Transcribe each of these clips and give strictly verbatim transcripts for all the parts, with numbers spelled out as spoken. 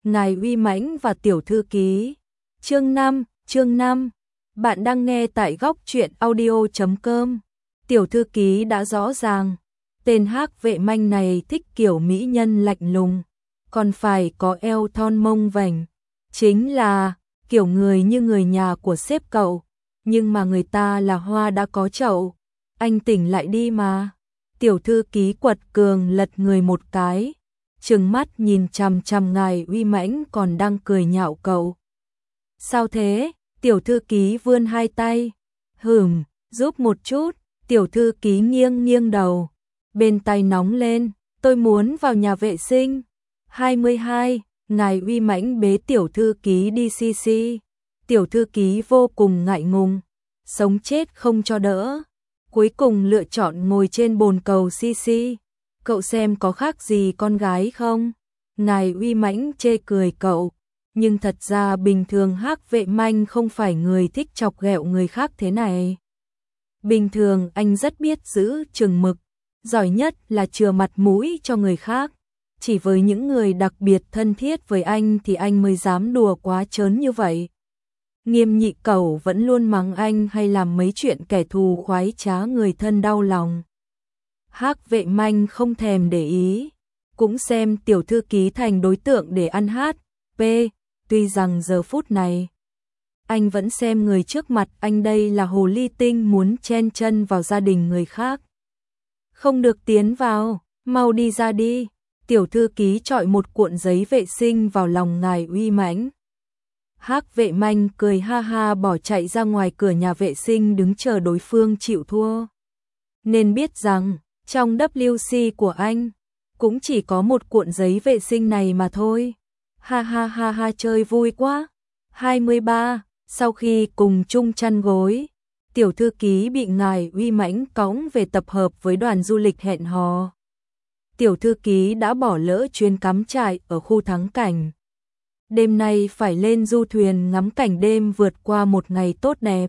Ngài uy mãnh và tiểu thư ký. Chương năm, chương năm. Bạn đang nghe tại góc truyện audio chấm com. Tiểu thư ký đã rõ ràng, tên Hắc Vệ Manh này thích kiểu mỹ nhân lạnh lùng, còn phải có eo thon mông vành, chính là kiểu người như người nhà của sếp cậu, nhưng mà người ta là hoa đã có chậu, anh tỉnh lại đi mà. Tiểu thư ký quật cường lật người một cái, trừng mắt nhìn chằm chằm ngài uy mãnh còn đang cười nhạo cậu. Sao thế? Tiểu thư ký vươn hai tay. Hửm, giúp một chút. Tiểu thư ký nghiêng nghiêng đầu, bên tay nóng lên, tôi muốn vào nhà vệ sinh. hai mươi hai, ngài uy mãnh bế tiểu thư ký đi xi xi. Tiểu thư ký vô cùng ngại ngùng, sống chết không cho đỡ. Cuối cùng lựa chọn ngồi trên bồn cầu xi xi. Cậu xem có khác gì con gái không? Ngài uy mãnh chê cười cậu, nhưng thật ra bình thường Hắc Vệ Manh không phải người thích chọc ghẹo người khác thế này. Bình thường anh rất biết giữ chừng mực, giỏi nhất là chừa mặt mũi cho người khác. Chỉ với những người đặc biệt thân thiết với anh thì anh mới dám đùa quá trớn như vậy. Nghiêm nhị cẩu vẫn luôn mắng anh hay làm mấy chuyện kẻ thù khoái trá người thân đau lòng. Hắc Vệ Manh không thèm để ý, cũng xem tiểu thư ký thành đối tượng để ăn hát. P. Tuy rằng giờ phút này anh vẫn xem người trước mặt anh đây là hồ ly tinh muốn chen chân vào gia đình người khác. Không được tiến vào, mau đi ra đi. Tiểu thư ký chọi một cuộn giấy vệ sinh vào lòng ngài uy mãnh. Hắc Vệ Manh cười ha ha bỏ chạy ra ngoài cửa nhà vệ sinh đứng chờ đối phương chịu thua. Nên biết rằng trong W C của anh cũng chỉ có một cuộn giấy vệ sinh này mà thôi. Ha ha ha ha, chơi vui quá. hai mươi ba. Sau khi cùng chung chăn gối, tiểu thư ký bị ngài uy mãnh cõng về tập hợp với đoàn du lịch hẹn hò. Tiểu thư ký đã bỏ lỡ chuyến cắm trại ở khu thắng cảnh. Đêm nay phải lên du thuyền ngắm cảnh đêm vượt qua một ngày tốt đẹp.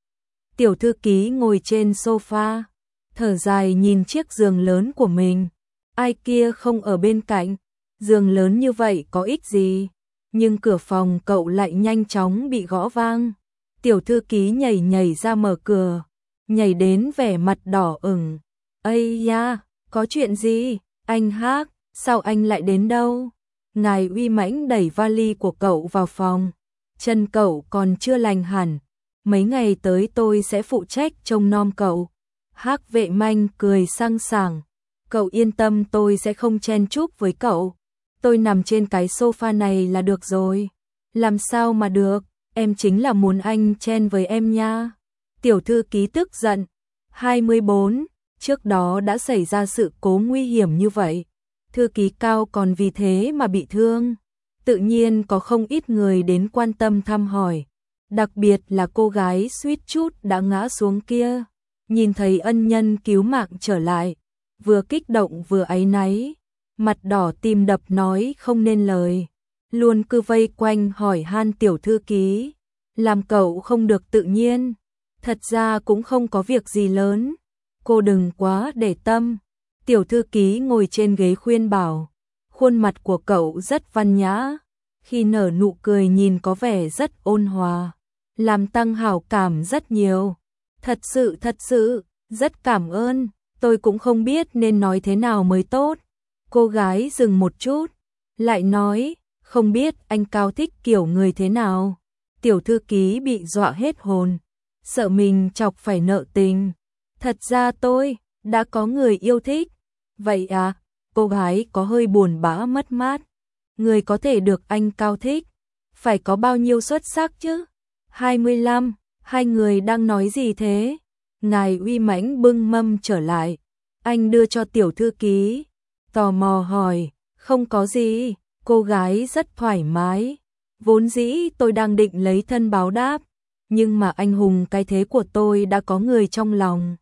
Tiểu thư ký ngồi trên sofa, thở dài nhìn chiếc giường lớn của mình. Ai kia không ở bên cạnh, giường lớn như vậy có ích gì. Nhưng cửa phòng cậu lại nhanh chóng bị gõ vang. Tiểu thư ký nhảy nhảy ra mở cửa, nhảy đến vẻ mặt đỏ ửng. Ây da, có chuyện gì? Anh Hắc, sao anh lại đến đâu? Ngài uy mãnh đẩy vali của cậu vào phòng. Chân cậu còn chưa lành hẳn, mấy ngày tới tôi sẽ phụ trách trông nom cậu. Hắc Vệ Manh cười sang sảng. Cậu yên tâm, tôi sẽ không chen chúc với cậu. Tôi nằm trên cái sofa này là được rồi. Làm sao mà được, em chính là muốn anh chen với em nha. Tiểu thư ký tức giận. hai mươi bốn. Trước đó đã xảy ra sự cố nguy hiểm như vậy. Thư ký cao còn vì thế mà bị thương. Tự nhiên có không ít người đến quan tâm thăm hỏi. Đặc biệt là cô gái suýt chút đã ngã xuống kia. Nhìn thấy ân nhân cứu mạng trở lại, vừa kích động vừa áy náy, mặt đỏ tim đập nói không nên lời, luôn cứ vây quanh hỏi han tiểu thư ký, làm cậu không được tự nhiên. Thật ra cũng không có việc gì lớn, cô đừng quá để tâm. Tiểu thư ký ngồi trên ghế khuyên bảo, khuôn mặt của cậu rất văn nhã, khi nở nụ cười nhìn có vẻ rất ôn hòa, làm tăng hảo cảm rất nhiều. Thật sự thật sự, rất cảm ơn, tôi cũng không biết nên nói thế nào mới tốt. Cô gái dừng một chút, lại nói, không biết anh Cao thích kiểu người thế nào. Tiểu thư ký bị dọa hết hồn, sợ mình chọc phải nợ tình. Thật ra tôi đã có người yêu thích. Vậy à? Cô gái có hơi buồn bã mất mát. Người có thể được anh Cao thích phải có bao nhiêu xuất sắc chứ? hai mươi lăm. Hai người đang nói gì thế? Ngài uy mãnh bưng mâm trở lại, anh đưa cho tiểu thư ký, tò mò hỏi. Không có gì. Cô gái rất thoải mái. Vốn dĩ tôi đang định lấy thân báo đáp, nhưng mà anh hùng cái thế của tôi đã có người trong lòng.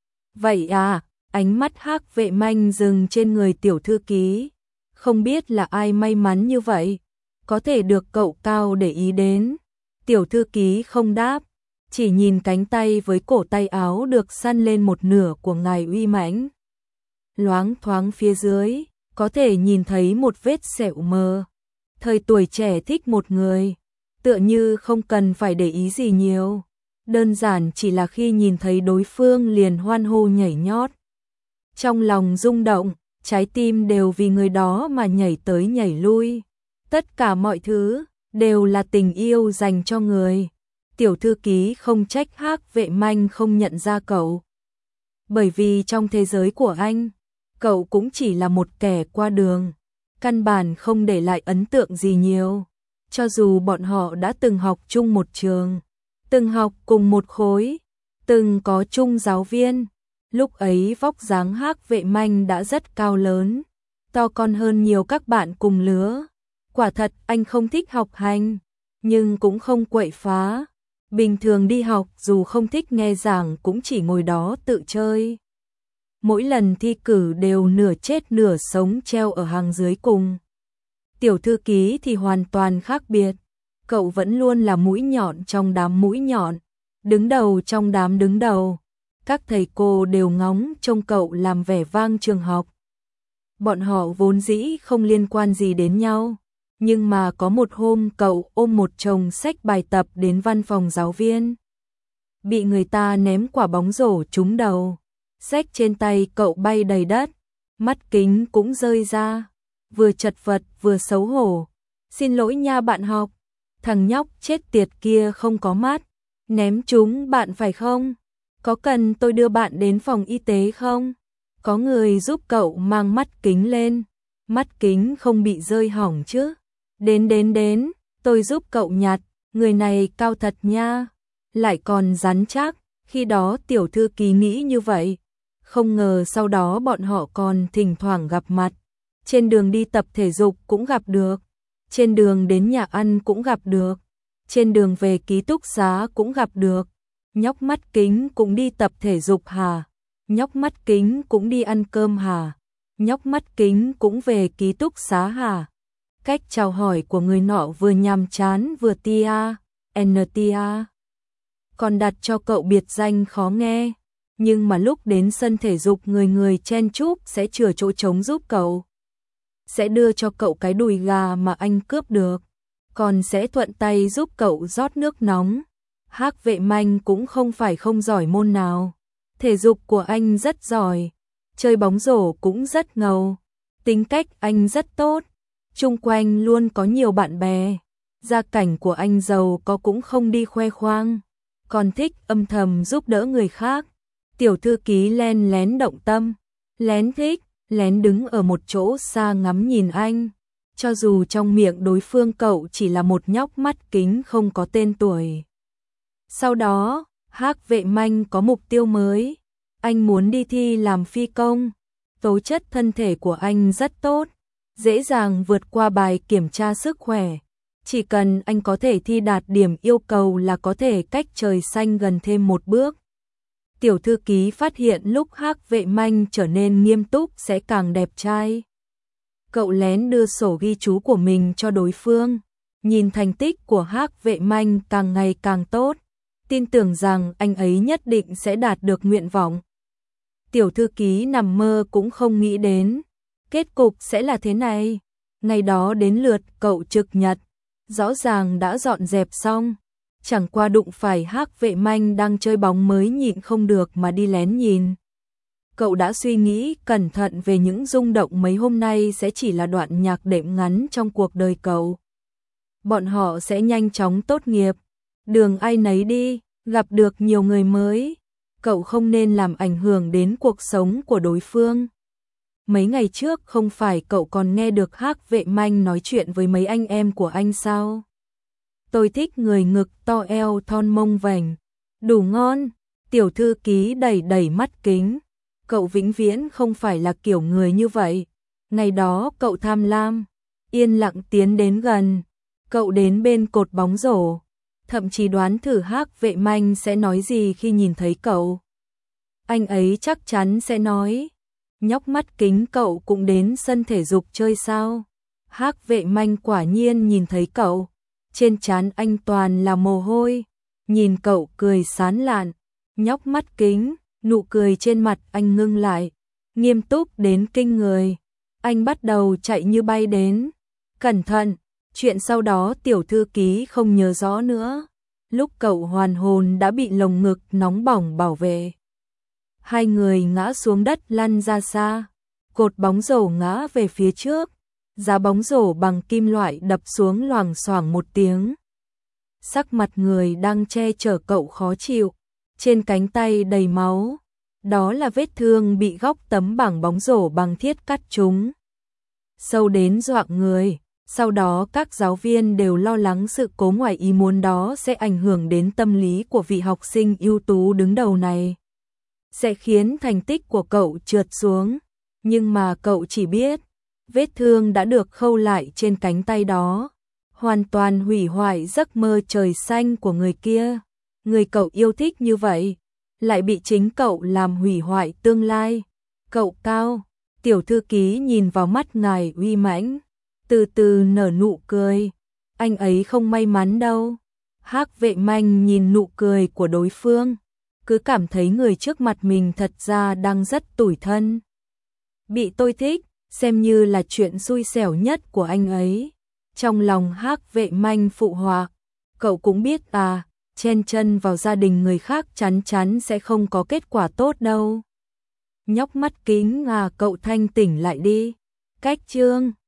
Vậy à? Ánh mắt Hắc Vệ Manh dừng trên người tiểu thư ký. Không biết là ai may mắn như vậy, có thể được cậu Cao để ý đến. Tiểu thư ký không đáp, chỉ nhìn cánh tay với cổ tay áo được săn lên một nửa của ngài uy mãnh. Loáng thoáng phía dưới, có thể nhìn thấy một vết sẹo mờ. Thời tuổi trẻ thích một người, tựa như không cần phải để ý gì nhiều. Đơn giản chỉ là khi nhìn thấy đối phương liền hoan hô nhảy nhót. Trong lòng rung động, trái tim đều vì người đó mà nhảy tới nhảy lui. Tất cả mọi thứ đều là tình yêu dành cho người. Tiểu thư ký không trách Hắc Vệ Manh không nhận ra cậu. Bởi vì trong thế giới của anh, cậu cũng chỉ là một kẻ qua đường, căn bản không để lại ấn tượng gì nhiều. Cho dù bọn họ đã từng học chung một trường, từng học cùng một khối, từng có chung giáo viên, lúc ấy vóc dáng Hắc Vệ Manh đã rất cao lớn, to con hơn nhiều các bạn cùng lứa. Quả thật anh không thích học hành, nhưng cũng không quậy phá. Bình thường đi học dù không thích nghe giảng cũng chỉ ngồi đó tự chơi. Mỗi lần thi cử đều nửa chết nửa sống treo ở hàng dưới cùng. Tiểu thư ký thì hoàn toàn khác biệt. Cậu vẫn luôn là mũi nhọn trong đám mũi nhọn, đứng đầu trong đám đứng đầu. Các thầy cô đều ngóng trông cậu làm vẻ vang trường học. Bọn họ vốn dĩ không liên quan gì đến nhau. Nhưng mà có một hôm cậu ôm một chồng sách bài tập đến văn phòng giáo viên. Bị người ta ném quả bóng rổ trúng đầu. Sách trên tay cậu bay đầy đất. Mắt kính cũng rơi ra. Vừa chật vật vừa xấu hổ. Xin lỗi nha bạn học. Thằng nhóc chết tiệt kia không có mắt. Ném chúng bạn phải không? Có cần tôi đưa bạn đến phòng y tế không? Có người giúp cậu mang mắt kính lên. Mắt kính không bị rơi hỏng chứ? Đến đến đến, tôi giúp cậu nhặt, người này cao thật nha, lại còn rắn chắc. Khi đó tiểu thư ký nghĩ như vậy, không ngờ sau đó bọn họ còn thỉnh thoảng gặp mặt. Trên đường đi tập thể dục cũng gặp được, trên đường đến nhà ăn cũng gặp được, trên đường về ký túc xá cũng gặp được. Nhóc mắt kính cũng đi tập thể dục hả? Nhóc mắt kính cũng đi ăn cơm hả? Nhóc mắt kính cũng về ký túc xá hả? Cách chào hỏi của người nọ vừa nhàm chán vừa tia, en tia. Còn đặt cho cậu biệt danh khó nghe. Nhưng mà lúc đến sân thể dục người người chen chúc sẽ chừa chỗ trống giúp cậu. Sẽ đưa cho cậu cái đùi gà mà anh cướp được. Còn sẽ thuận tay giúp cậu rót nước nóng. Hắc Vệ Manh cũng không phải không giỏi môn nào. Thể dục của anh rất giỏi. Chơi bóng rổ cũng rất ngầu. Tính cách anh rất tốt. Chung quanh luôn có nhiều bạn bè. Gia cảnh của anh giàu có cũng không đi khoe khoang. Còn thích âm thầm giúp đỡ người khác. Tiểu thư ký len lén động tâm. Lén thích, lén đứng ở một chỗ xa ngắm nhìn anh. Cho dù trong miệng đối phương cậu chỉ là một nhóc mắt kính không có tên tuổi. Sau đó, Hắc Vệ Manh có mục tiêu mới. Anh muốn đi thi làm phi công. Tố chất thân thể của anh rất tốt. Dễ dàng vượt qua bài kiểm tra sức khỏe. Chỉ cần anh có thể thi đạt điểm yêu cầu là có thể cách trời xanh gần thêm một bước. Tiểu thư ký phát hiện lúc Hắc Vệ Manh trở nên nghiêm túc sẽ càng đẹp trai. Cậu lén đưa sổ ghi chú của mình cho đối phương. Nhìn thành tích của Hắc Vệ Manh càng ngày càng tốt. Tin tưởng rằng anh ấy nhất định sẽ đạt được nguyện vọng. Tiểu thư ký nằm mơ cũng không nghĩ đến. Kết cục sẽ là thế này. Ngày đó đến lượt cậu trực nhật. Rõ ràng đã dọn dẹp xong. Chẳng qua đụng phải Hắc Vệ Manh đang chơi bóng mới nhịn không được mà đi lén nhìn. Cậu đã suy nghĩ cẩn thận về những rung động mấy hôm nay sẽ chỉ là đoạn nhạc đệm ngắn trong cuộc đời cậu. Bọn họ sẽ nhanh chóng tốt nghiệp. Đường ai nấy đi, gặp được nhiều người mới. Cậu không nên làm ảnh hưởng đến cuộc sống của đối phương. Mấy ngày trước không phải cậu còn nghe được Hắc Vệ Manh nói chuyện với mấy anh em của anh sao? Tôi thích người ngực to eo thon mông vành. Đủ ngon. Tiểu thư ký đẩy đẩy mắt kính. Cậu vĩnh viễn không phải là kiểu người như vậy. Ngày đó cậu tham lam. Yên lặng tiến đến gần. Cậu đến bên cột bóng rổ. Thậm chí đoán thử Hắc Vệ Manh sẽ nói gì khi nhìn thấy cậu. Anh ấy chắc chắn sẽ nói. Nhóc mắt kính cậu cũng đến sân thể dục chơi sao? Hắc Vệ Manh quả nhiên nhìn thấy cậu. Trên trán anh toàn là mồ hôi. Nhìn cậu cười sán lạn. Nhóc mắt kính, nụ cười trên mặt anh ngưng lại. Nghiêm túc đến kinh người. Anh bắt đầu chạy như bay đến. Cẩn thận, Chuyện sau đó tiểu thư ký không nhớ rõ nữa. Lúc cậu hoàn hồn đã bị lồng ngực nóng bỏng bảo vệ. Hai người ngã xuống đất lăn ra xa. Cột bóng rổ ngã về phía trước. Giá bóng rổ bằng kim loại đập xuống loảng xoảng một tiếng. Sắc mặt người đang che chở cậu khó chịu. Trên cánh tay đầy máu. Đó là vết thương bị góc tấm bảng bóng rổ bằng thiết cắt trúng. Sâu đến dọa người. Sau đó các giáo viên đều lo lắng sự cố ngoài ý muốn đó sẽ ảnh hưởng đến tâm lý của vị học sinh ưu tú đứng đầu này. Sẽ khiến thành tích của cậu trượt xuống. Nhưng mà cậu chỉ biết, vết thương đã được khâu lại trên cánh tay đó. Hoàn toàn hủy hoại giấc mơ trời xanh của người kia. Người cậu yêu thích như vậy, lại bị chính cậu làm hủy hoại tương lai. Cậu Cao, tiểu thư ký nhìn vào mắt ngài uy mãnh, từ từ nở nụ cười. Anh ấy không may mắn đâu. Hắc Vệ Manh nhìn nụ cười của đối phương, cứ cảm thấy người trước mặt mình thật ra đang rất tủi thân. Bị tôi thích, xem như là chuyện xui xẻo nhất của anh ấy. Trong lòng Hắc Vệ Manh phụ họa, cậu cũng biết à, chen chân vào gia đình người khác chắn chắn sẽ không có kết quả tốt đâu. Nhóc mắt kính à, cậu thanh tỉnh lại đi. Cách chương